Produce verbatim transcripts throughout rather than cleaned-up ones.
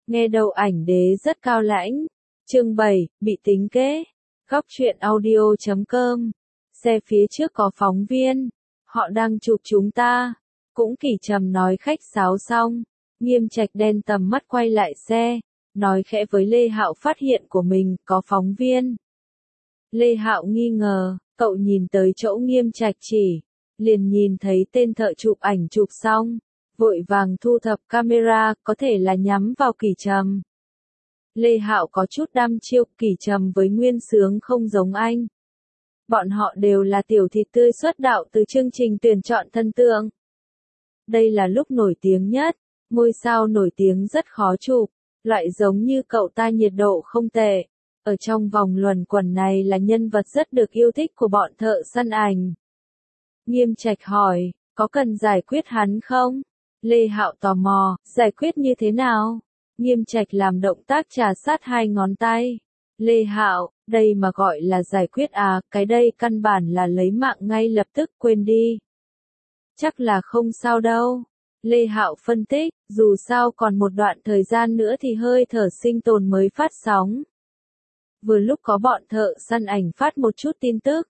Nghe đầu ảnh đế rất cao lãnh. Chương bảy, bị tính kế. Góc truyện audio chấm com. Xe phía trước có phóng viên. Họ đang chụp chúng ta. Cũng Kỷ Trầm nói khách sáo xong. Nghiêm Trạch đen tầm mắt quay lại xe. Nói khẽ với Lê Hạo phát hiện của mình có phóng viên. Lê Hạo nghi ngờ, cậu nhìn tới chỗ Nghiêm Trạch chỉ. Liền nhìn thấy tên thợ chụp ảnh chụp xong. Vội vàng thu thập camera, có thể là nhắm vào Kỷ Trầm. Lê Hạo có chút đăm chiêu, Kỷ Trầm với Nguyên Sướng không giống anh. Bọn họ đều là tiểu thịt tươi xuất đạo từ chương trình tuyển chọn thần tượng. Đây là lúc nổi tiếng nhất, ngôi sao nổi tiếng rất khó chụp, loại giống như cậu ta nhiệt độ không tệ. Ở trong vòng luẩn quẩn này là nhân vật rất được yêu thích của bọn thợ săn ảnh. Nghiêm Trạch hỏi, có cần giải quyết hắn không? Lê Hạo tò mò, giải quyết như thế nào? Nghiêm Trạch làm động tác trà sát hai ngón tay. Lê Hạo, đây mà gọi là giải quyết à, cái đây căn bản là lấy mạng ngay lập tức, quên đi. Chắc là không sao đâu. Lê Hạo phân tích, dù sao còn một đoạn thời gian nữa thì hơi thở sinh tồn mới phát sóng. Vừa lúc có bọn thợ săn ảnh phát một chút tin tức.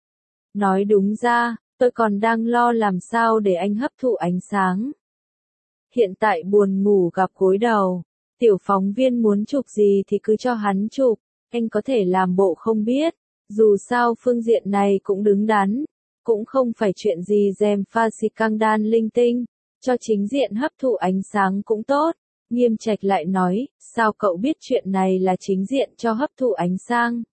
Nói đúng ra, tôi còn đang lo làm sao để anh hấp thụ ánh sáng. Hiện tại buồn ngủ gặp gối đầu. Tiểu phóng viên muốn chụp gì thì cứ cho hắn chụp, anh có thể làm bộ không biết. Dù sao phương diện này cũng đứng đắn, cũng không phải chuyện gì dèm pha xì căng đan linh tinh, cho chính diện hấp thụ ánh sáng cũng tốt. Nghiêm Trạch lại nói, sao cậu biết chuyện này là chính diện cho hấp thụ ánh sáng?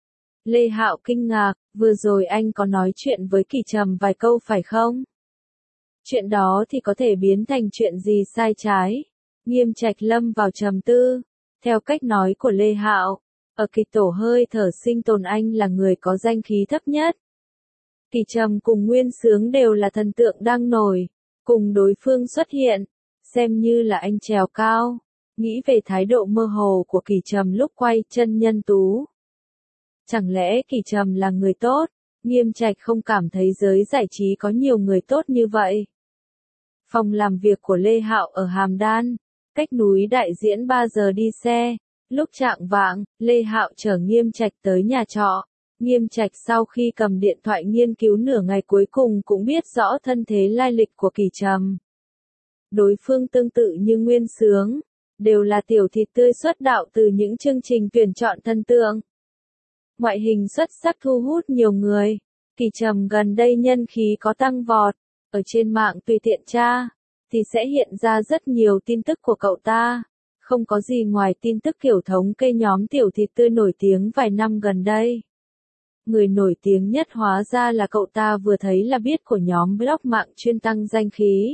Lê Hạo kinh ngạc, vừa rồi anh có nói chuyện với Kỷ Trầm vài câu phải không? Chuyện đó thì có thể biến thành chuyện gì sai trái? Nghiêm Trạch lâm vào trầm tư. Theo cách nói của Lê Hạo, ở kịch tổ hơi thở sinh tồn anh là người có danh khí thấp nhất. Kỷ Trầm cùng Nguyên Sướng đều là thần tượng đang nổi, cùng đối phương xuất hiện, xem như là anh trèo cao. Nghĩ về thái độ mơ hồ của Kỷ Trầm lúc quay chân nhân tú. Chẳng lẽ Kỷ Trầm là người tốt? Nghiêm Trạch không cảm thấy giới giải trí có nhiều người tốt như vậy. Phòng làm việc của Lê Hạo ở Hàm Đan, cách núi Đại Diễn ba giờ đi xe. Lúc chạng vạng, Lê Hạo chở Nghiêm Trạch tới nhà trọ. Nghiêm Trạch sau khi cầm điện thoại nghiên cứu nửa ngày cuối cùng cũng biết rõ thân thế lai lịch của Kỷ Trầm. Đối phương tương tự như Nguyên Sướng, đều là tiểu thịt tươi xuất đạo từ những chương trình tuyển chọn thần tượng. Ngoại hình xuất sắc thu hút nhiều người. Kỷ Trầm gần đây nhân khí có tăng vọt, ở trên mạng tùy tiện tra, thì sẽ hiện ra rất nhiều tin tức của cậu ta. Không có gì ngoài tin tức kiểu thống kê nhóm tiểu thịt tươi nổi tiếng vài năm gần đây. Người nổi tiếng nhất hóa ra là cậu ta vừa thấy là biết của nhóm blog mạng chuyên tăng danh khí.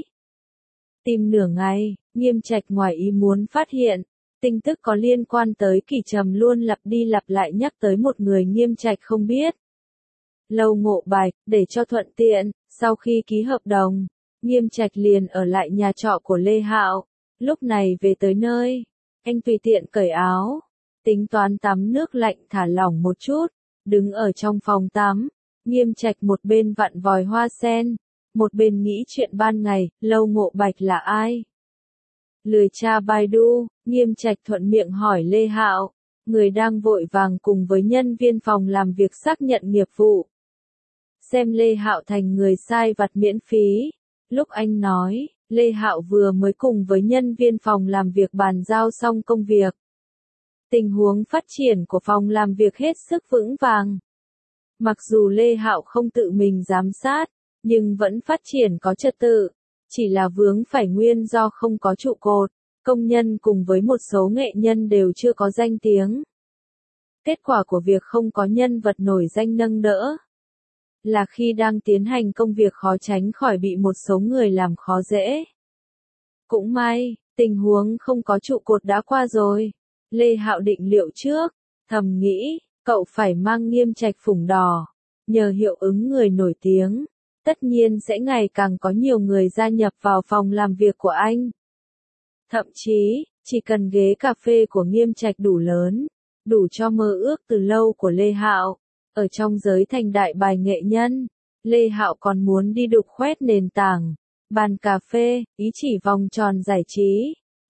Tìm nửa ngày, Nghiêm Trạch ngoài ý muốn phát hiện, tin tức có liên quan tới Kỷ Trầm luôn lặp đi lặp lại nhắc tới một người Nghiêm Trạch không biết. Lâu Ngộ Bạch, để cho thuận tiện, sau khi ký hợp đồng, Nghiêm Trạch liền ở lại nhà trọ của Lê Hạo. Lúc này về tới nơi, anh tùy tiện cởi áo, tính toán tắm nước lạnh thả lỏng một chút, đứng ở trong phòng tắm. Nghiêm Trạch một bên vặn vòi hoa sen, một bên nghĩ chuyện ban ngày, Lâu Ngộ Bạch là ai? Lười tra Baidu, Nghiêm Trạch thuận miệng hỏi Lê Hạo, người đang vội vàng cùng với nhân viên phòng làm việc xác nhận nghiệp vụ. Xem Lê Hạo thành người sai vặt miễn phí. Lúc anh nói, Lê Hạo vừa mới cùng với nhân viên phòng làm việc bàn giao xong công việc. Tình huống phát triển của phòng làm việc hết sức vững vàng. Mặc dù Lê Hạo không tự mình giám sát, nhưng vẫn phát triển có trật tự. Chỉ là vướng phải nguyên do không có trụ cột, công nhân cùng với một số nghệ nhân đều chưa có danh tiếng. Kết quả của việc không có nhân vật nổi danh nâng đỡ, là khi đang tiến hành công việc khó tránh khỏi bị một số người làm khó dễ. Cũng may, tình huống không có trụ cột đã qua rồi. Lê Hạo định liệu trước, thầm nghĩ, cậu phải mang Nghiêm Trạch phủng đỏ. Nhờ hiệu ứng người nổi tiếng, tất nhiên sẽ ngày càng có nhiều người gia nhập vào phòng làm việc của anh. Thậm chí, chỉ cần ghế cà phê của Nghiêm Trạch đủ lớn, đủ cho mơ ước từ lâu của Lê Hạo. Ở trong giới thành đại bài nghệ nhân, Lê Hạo còn muốn đi đục khoét nền tảng, bàn cà phê, ý chỉ vòng tròn giải trí.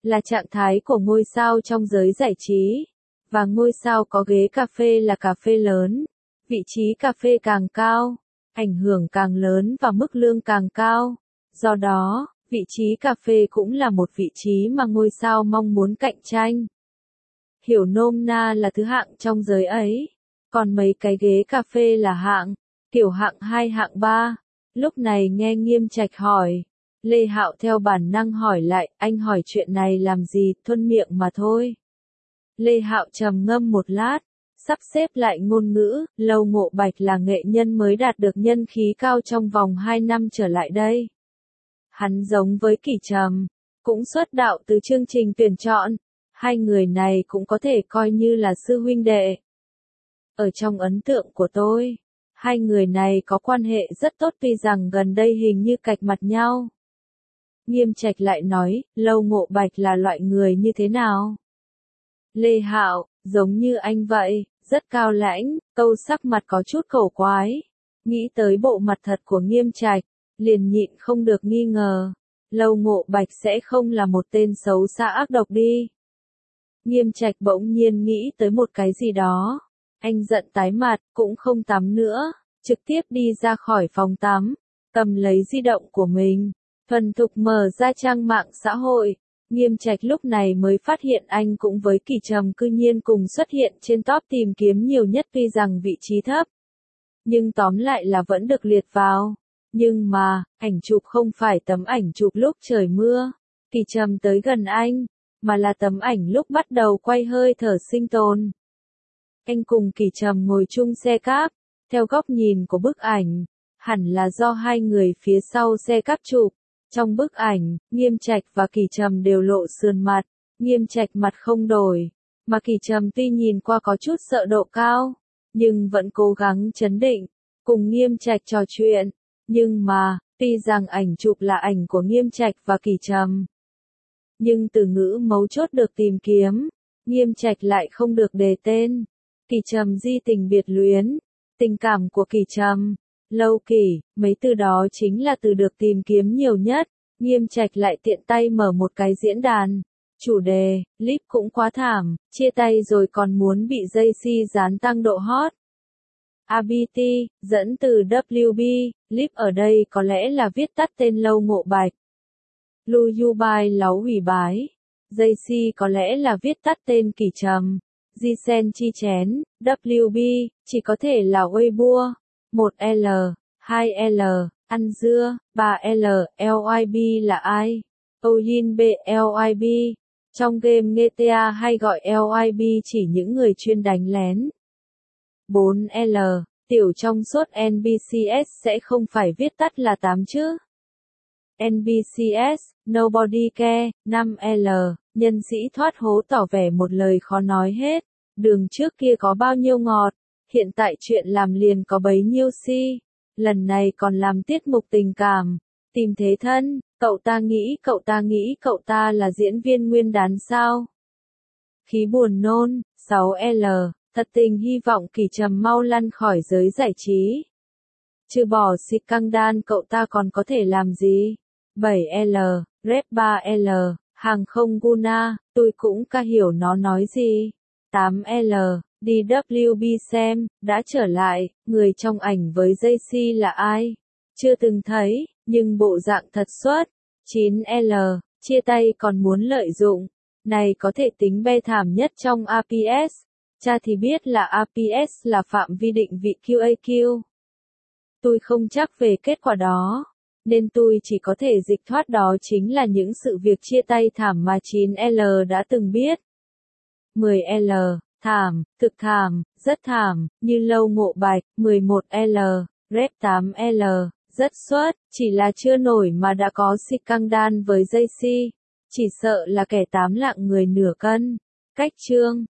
là trạng thái của ngôi sao trong giới giải trí. Và ngôi sao có ghế cà phê là cà phê lớn. Vị trí cà phê càng cao, ảnh hưởng càng lớn và mức lương càng cao. Do đó, vị trí cà phê cũng là một vị trí mà ngôi sao mong muốn cạnh tranh. Hiểu nôm na là thứ hạng trong giới ấy. Còn mấy cái ghế cà phê là hạng, kiểu hạng hai hạng ba. Lúc này nghe Nghiêm Trạch hỏi. Lê Hạo theo bản năng hỏi lại, anh hỏi chuyện này làm gì, thuận miệng mà thôi. Lê Hạo trầm ngâm một lát, sắp xếp lại ngôn ngữ, Lâu Ngộ Bạch là nghệ nhân mới đạt được nhân khí cao trong vòng hai năm trở lại đây. Hắn giống với Kỷ Trầm, cũng xuất đạo từ chương trình tuyển chọn, hai người này cũng có thể coi như là sư huynh đệ. Ở trong ấn tượng của tôi, hai người này có quan hệ rất tốt tuy rằng gần đây hình như cạch mặt nhau. Nghiêm Trạch lại nói, Lâu Ngộ Bạch là loại người như thế nào? Lê Hạo, giống như anh vậy, rất cao lãnh, câu sắc mặt có chút cổ quái. Nghĩ tới bộ mặt thật của Nghiêm Trạch, liền nhịn không được nghi ngờ. Lâu Ngộ Bạch sẽ không là một tên xấu xa ác độc đi. Nghiêm Trạch bỗng nhiên nghĩ tới một cái gì đó. Anh giận tái mặt, cũng không tắm nữa, trực tiếp đi ra khỏi phòng tắm, cầm lấy di động của mình, thuần thục mở ra trang mạng xã hội. Nghiêm Trạch lúc này mới phát hiện anh cũng với Kỷ Trầm cư nhiên cùng xuất hiện trên top tìm kiếm nhiều nhất tuy rằng vị trí thấp. Nhưng tóm lại là vẫn được liệt vào. Nhưng mà, ảnh chụp không phải tấm ảnh chụp lúc trời mưa, Kỷ Trầm tới gần anh, mà là tấm ảnh lúc bắt đầu quay hơi thở sinh tồn. Anh cùng Kỷ Trầm ngồi chung xe cáp, theo góc nhìn của bức ảnh, hẳn là do hai người phía sau xe cáp chụp. Trong bức ảnh, Nghiêm Trạch và Kỷ Trầm đều lộ sườn mặt, Nghiêm Trạch mặt không đổi, mà Kỷ Trầm tuy nhìn qua có chút sợ độ cao, nhưng vẫn cố gắng trấn định, cùng Nghiêm Trạch trò chuyện. Nhưng mà, tuy rằng ảnh chụp là ảnh của Nghiêm Trạch và Kỷ Trầm, nhưng từ ngữ mấu chốt được tìm kiếm, Nghiêm Trạch lại không được đề tên. Kỷ Trầm di tình biệt luyến, tình cảm của Kỷ Trầm, lâu kỷ, mấy từ đó chính là từ được tìm kiếm nhiều nhất. Nghiêm Trạch lại tiện tay mở một cái diễn đàn. Chủ đề, clip cũng quá thảm, chia tay rồi còn muốn bị dây si dán tăng độ hot. a bê tê, dẫn từ vê kép, clip ở đây có lẽ là viết tắt tên Lâu Ngộ Bạch. Lu Yu Bai Láu hủy bái. Dây si có lẽ là viết tắt tên Kỷ Trầm. Di Sen Chi Chén, vê kép, chỉ có thể là Weibo. một L, hai L, ăn dưa, ba L, lờ i bê là ai? Ojin B lờ i bê. Trong game giê tê a hay gọi lờ i bê chỉ những người chuyên đánh lén. bốn L, tiểu trong suốt en bê xê ét sẽ không phải viết tắt là tám chứ? en bê xê ét, Nobody Care. năm L, nhân sĩ thoát hố tỏ vẻ một lời khó nói hết. Đường trước kia có bao nhiêu ngọt, hiện tại chuyện làm liền có bấy nhiêu si. Lần này còn làm tiết mục tình cảm, tìm thế thân, cậu ta nghĩ cậu ta nghĩ cậu ta là diễn viên nguyên đán sao? Khí buồn nôn. sáu L, thật tình hy vọng Kỷ Trầm mau lăn khỏi giới giải trí. Trừ bỏ scandal cậu ta còn có thể làm gì? bảy L, rep ba L, hàng không Guna, tôi cũng ca hiểu nó nói gì. tám L, đi vê kép xem, đã trở lại, người trong ảnh với dây si là ai? Chưa từng thấy, nhưng bộ dạng thật xuất. chín L, chia tay còn muốn lợi dụng. Này có thể tính be thảm nhất trong a pê ét. Cha thì biết là a pê ét là phạm vi định vị quy a quy. Tôi không chắc về kết quả đó, nên tôi chỉ có thể dịch thoát đó chính là những sự việc chia tay thảm mà chín L đã từng biết. mười L, thảm, thực thảm, rất thảm, như Lâu Ngộ Bạch. mười một L, rep tám L, rất xuất, chỉ là chưa nổi mà đã có scandal với dây si. Chỉ sợ là kẻ tám lạng người nửa cân. Cách chương